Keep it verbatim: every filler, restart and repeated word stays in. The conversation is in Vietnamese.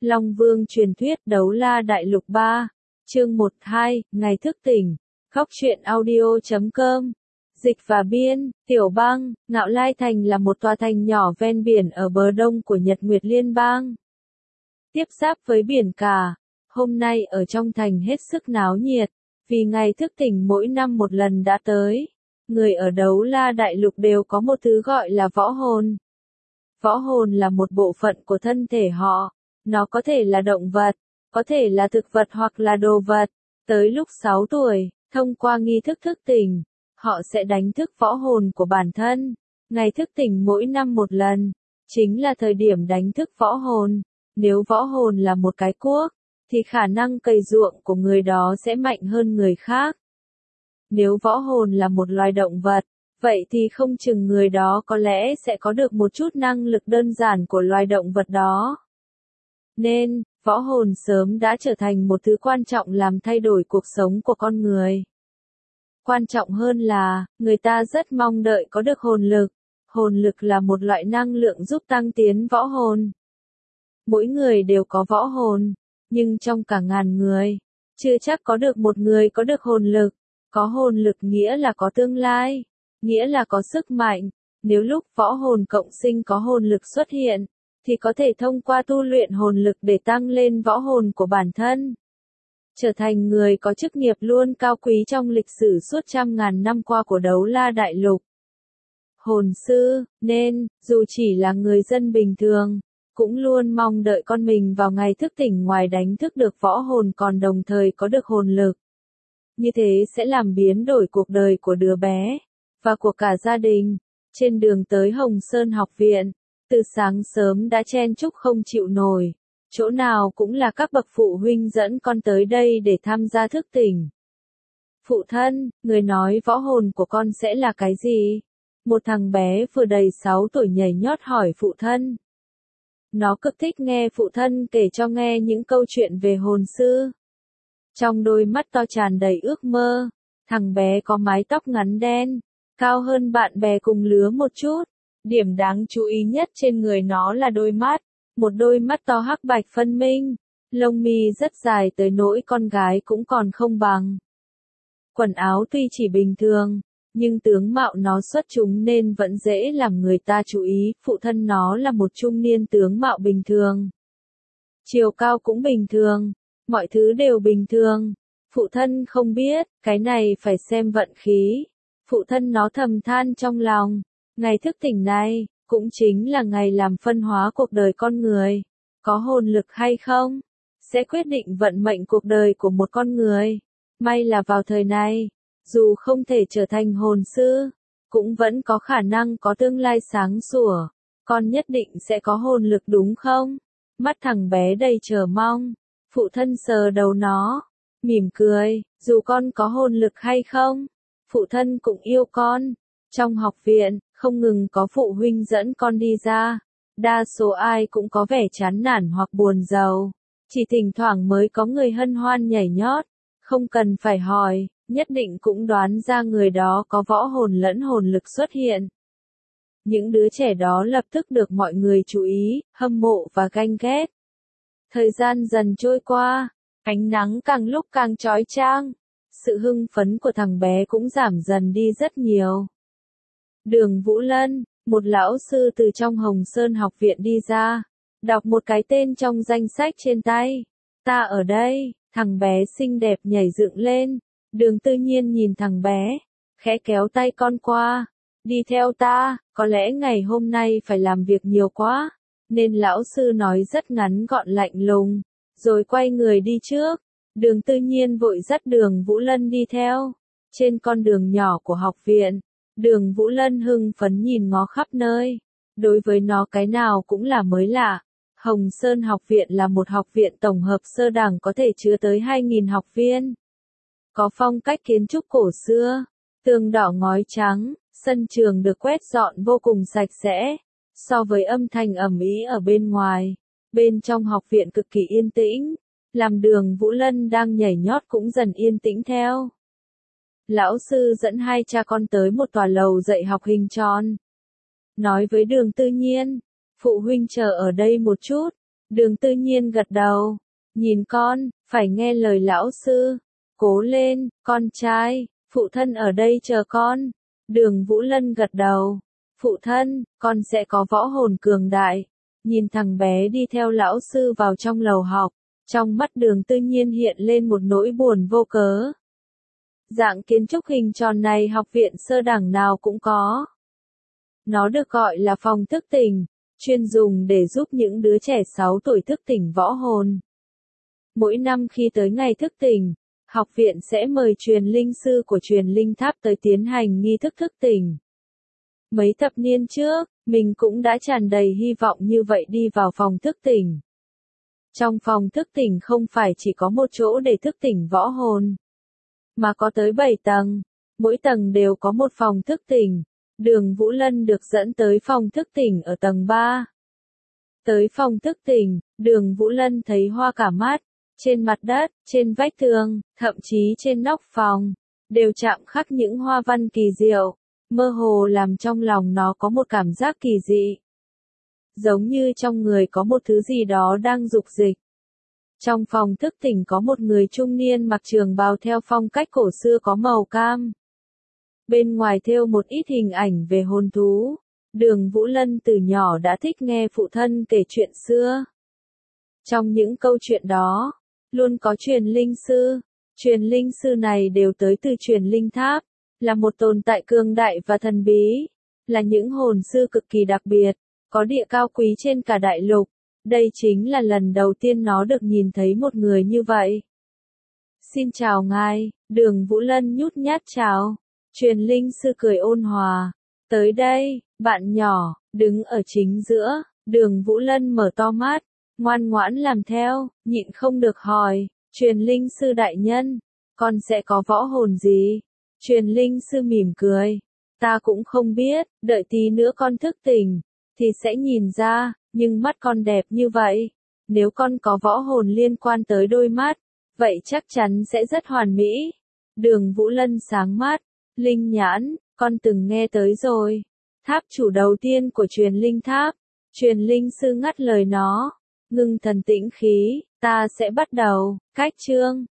Long Vương truyền thuyết Đấu La Đại Lục ba, chương một hai, ngày thức tỉnh, khóc truyện audio chấm com. Dịch và biên, Tiểu Bang, Ngạo Lai Thành là một tòa thành nhỏ ven biển ở bờ đông của Nhật Nguyệt Liên bang. Tiếp giáp với biển cả, hôm nay ở trong thành hết sức náo nhiệt, vì ngày thức tỉnh mỗi năm một lần đã tới. Người ở Đấu La Đại Lục đều có một thứ gọi là võ hồn. Võ hồn là một bộ phận của thân thể họ, nó có thể là động vật, có thể là thực vật hoặc là đồ vật. Tới lúc sáu tuổi, thông qua nghi thức thức tỉnh, họ sẽ đánh thức võ hồn của bản thân. Ngày thức tỉnh mỗi năm một lần, chính là thời điểm đánh thức võ hồn. Nếu võ hồn là một cái cuốc, thì khả năng cày ruộng của người đó sẽ mạnh hơn người khác. Nếu võ hồn là một loài động vật, vậy thì không chừng người đó có lẽ sẽ có được một chút năng lực đơn giản của loài động vật đó. Nên, võ hồn sớm đã trở thành một thứ quan trọng làm thay đổi cuộc sống của con người. Quan trọng hơn là, người ta rất mong đợi có được hồn lực. Hồn lực là một loại năng lượng giúp tăng tiến võ hồn. Mỗi người đều có võ hồn, nhưng trong cả ngàn người, chưa chắc có được một người có được hồn lực. Có hồn lực nghĩa là có tương lai, nghĩa là có sức mạnh. Nếu lúc võ hồn cộng sinh có hồn lực xuất hiện, thì có thể thông qua tu luyện hồn lực để tăng lên võ hồn của bản thân. Trở thành người có chức nghiệp luôn cao quý trong lịch sử suốt trăm ngàn năm qua của Đấu La Đại Lục. Hồn sư, nên, dù chỉ là người dân bình thường, cũng luôn mong đợi con mình vào ngày thức tỉnh ngoài đánh thức được võ hồn còn đồng thời có được hồn lực. Như thế sẽ làm biến đổi cuộc đời của đứa bé, và của cả gia đình. Trên đường tới Hồng Sơn học viện, từ sáng sớm đã chen chúc không chịu nổi. Chỗ nào cũng là các bậc phụ huynh dẫn con tới đây để tham gia thức tỉnh. Phụ thân, người nói võ hồn của con sẽ là cái gì? Một thằng bé vừa đầy sáu tuổi nhảy nhót hỏi phụ thân. Nó cực thích nghe phụ thân kể cho nghe những câu chuyện về hồn sư. Trong đôi mắt to tràn đầy ước mơ, thằng bé có mái tóc ngắn đen, cao hơn bạn bè cùng lứa một chút. Điểm đáng chú ý nhất trên người nó là đôi mắt, một đôi mắt to hắc bạch phân minh, lông mi rất dài tới nỗi con gái cũng còn không bằng. Quần áo tuy chỉ bình thường, nhưng tướng mạo nó xuất chúng nên vẫn dễ làm người ta chú ý. Phụ thân nó là một trung niên tướng mạo bình thường. Chiều cao cũng bình thường. Mọi thứ đều bình thường. Phụ thân không biết, cái này phải xem vận khí. Phụ thân nó thầm than trong lòng. Ngày thức tỉnh này, cũng chính là ngày làm phân hóa cuộc đời con người. Có hồn lực hay không, sẽ quyết định vận mệnh cuộc đời của một con người. May là vào thời này, dù không thể trở thành hồn sư, cũng vẫn có khả năng có tương lai sáng sủa. Con nhất định sẽ có hồn lực đúng không? Mắt thằng bé đầy chờ mong. Phụ thân sờ đầu nó, mỉm cười, dù con có hồn lực hay không, phụ thân cũng yêu con. Trong học viện, không ngừng có phụ huynh dẫn con đi ra, đa số ai cũng có vẻ chán nản hoặc buồn rầu, chỉ thỉnh thoảng mới có người hân hoan nhảy nhót, không cần phải hỏi, nhất định cũng đoán ra người đó có võ hồn lẫn hồn lực xuất hiện. Những đứa trẻ đó lập tức được mọi người chú ý, hâm mộ và ganh ghét. Thời gian dần trôi qua, ánh nắng càng lúc càng chói chang, sự hưng phấn của thằng bé cũng giảm dần đi rất nhiều. Đường Vũ Lân, một lão sư từ trong Hồng Sơn học viện đi ra, đọc một cái tên trong danh sách trên tay. Ta ở đây, thằng bé xinh đẹp nhảy dựng lên. Đường Tư Nhiên nhìn thằng bé, khẽ kéo tay con qua. Đi theo ta, có lẽ ngày hôm nay phải làm việc nhiều quá. Nên lão sư nói rất ngắn gọn lạnh lùng, rồi quay người đi trước. Đường Tư Nhiên vội dắt Đường Vũ Lân đi theo. Trên con đường nhỏ của học viện, Đường Vũ Lân hưng phấn nhìn ngó khắp nơi. Đối với nó cái nào cũng là mới lạ. Hồng Sơn học viện là một học viện tổng hợp sơ đẳng có thể chứa tới hai nghìn học viên. Có phong cách kiến trúc cổ xưa, tường đỏ ngói trắng, sân trường được quét dọn vô cùng sạch sẽ. So với âm thanh ầm ĩ ở bên ngoài, bên trong học viện cực kỳ yên tĩnh, làm Đường Vũ Lân đang nhảy nhót cũng dần yên tĩnh theo. Lão sư dẫn hai cha con tới một tòa lầu dạy học hình tròn. Nói với Đường Tư Nhiên, phụ huynh chờ ở đây một chút, Đường Tư Nhiên gật đầu. Nhìn con, phải nghe lời lão sư. Cố lên, con trai, phụ thân ở đây chờ con. Đường Vũ Lân gật đầu. Phụ thân, con sẽ có võ hồn cường đại. Nhìn thằng bé đi theo lão sư vào trong lầu học. Trong mắt Đường Tư Nhiên hiện lên một nỗi buồn vô cớ. Dạng kiến trúc hình tròn này học viện sơ đẳng nào cũng có. Nó được gọi là phòng thức tỉnh, chuyên dùng để giúp những đứa trẻ sáu tuổi thức tỉnh võ hồn. Mỗi năm khi tới ngày thức tỉnh, học viện sẽ mời truyền linh sư của truyền linh tháp tới tiến hành nghi thức thức tỉnh. Mấy thập niên trước, mình cũng đã tràn đầy hy vọng như vậy đi vào phòng thức tỉnh. Trong phòng thức tỉnh không phải chỉ có một chỗ để thức tỉnh võ hồn, mà có tới bảy tầng, mỗi tầng đều có một phòng thức tỉnh. Đường Vũ Lân được dẫn tới phòng thức tỉnh ở tầng ba. Tới phòng thức tỉnh, Đường Vũ Lân thấy hoa cả mắt, trên mặt đất, trên vách tường, thậm chí trên nóc phòng, đều chạm khắc những hoa văn kỳ diệu, mơ hồ làm trong lòng nó có một cảm giác kỳ dị. Giống như trong người có một thứ gì đó đang dục dịch. Trong phòng thức tỉnh có một người trung niên mặc trường bào theo phong cách cổ xưa có màu cam. Bên ngoài thêu một ít hình ảnh về hồn thú. Đường Vũ Lân từ nhỏ đã thích nghe phụ thân kể chuyện xưa. Trong những câu chuyện đó, luôn có truyền linh sư. Truyền linh sư này đều tới từ truyền linh tháp, là một tồn tại cường đại và thần bí, là những hồn sư cực kỳ đặc biệt, có địa cao quý trên cả đại lục. Đây chính là lần đầu tiên nó được nhìn thấy một người như vậy. Xin chào ngài, Đường Vũ Lân nhút nhát chào. Truyền linh sư cười ôn hòa. Tới đây, bạn nhỏ, đứng ở chính giữa. Đường Vũ Lân mở to mắt, ngoan ngoãn làm theo, nhịn không được hỏi. Truyền linh sư đại nhân, con sẽ có võ hồn gì? Truyền linh sư mỉm cười. Ta cũng không biết, đợi tí nữa con thức tỉnh, thì sẽ nhìn ra, nhưng mắt con đẹp như vậy. Nếu con có võ hồn liên quan tới đôi mắt, vậy chắc chắn sẽ rất hoàn mỹ. Đường Vũ Lân sáng mắt. Linh nhãn, con từng nghe tới rồi. Tháp chủ đầu tiên của truyền linh tháp. Truyền linh sư ngắt lời nó. Ngưng thần tĩnh khí, ta sẽ bắt đầu. Cách chương.